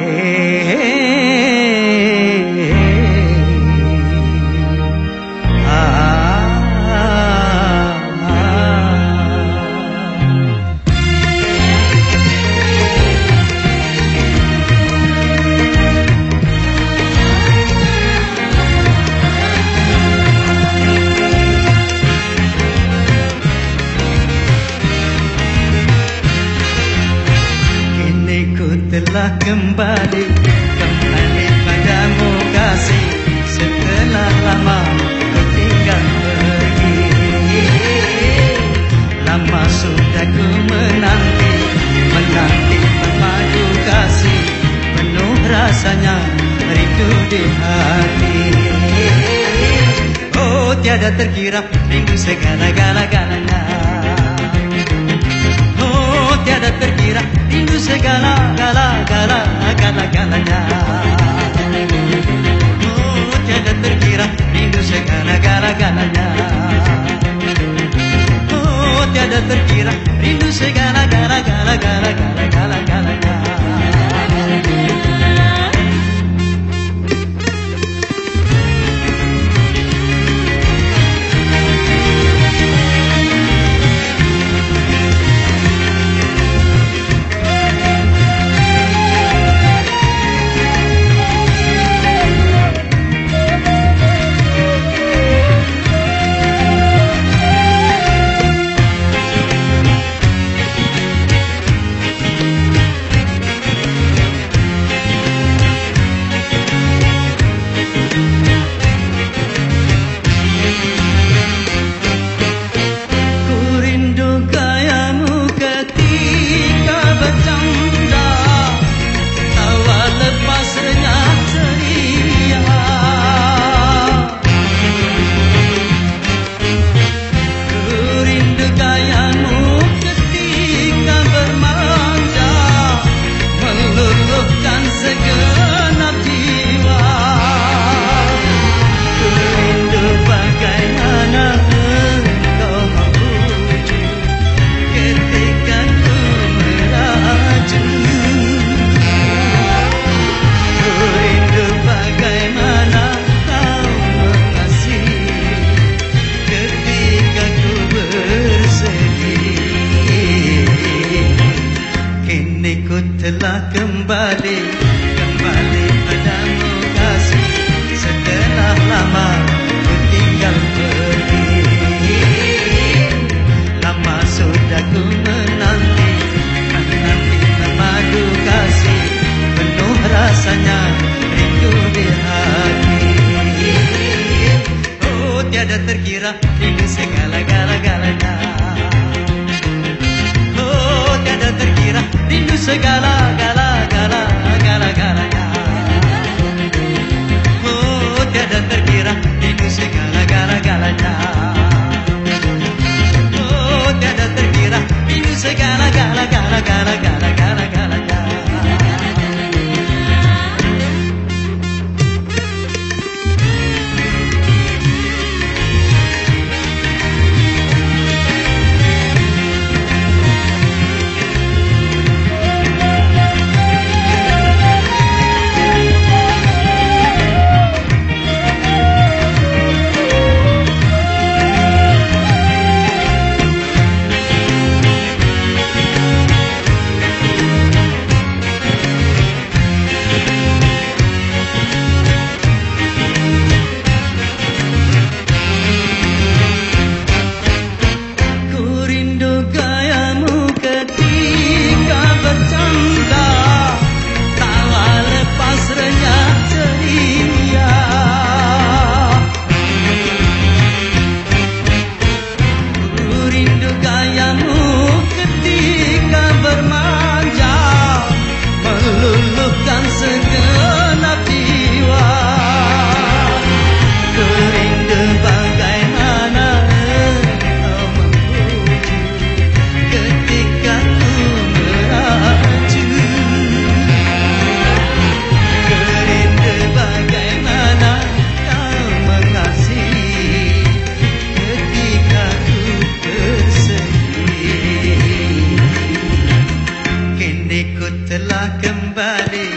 Telah kembali padamu kasih, setelah lama kau tinggal pergi. Lama sudah ku menanti memadu kasih, penuh rasanya rindu di hati. Oh, tiada terkira rindu segala-galanya. Tiada terkira rindu segala-galanya. Oh, tiada terkira rindu segala-galanya. Oh, tiada terkira rindu segala-galanya. Telah kembali padamu kasih, setelah lama ku tinggal pergi. Lama sudah ku menanti memadu kasih, penuh rasanya rindu di hati. Oh, tiada terkira rindu segala-galanya. Oh, tiada terkira rindu segala-galanya. Oh, tiada terkira rindu segala-galanya. Oh, tiada terkira rindu segala-galanya. telah kembali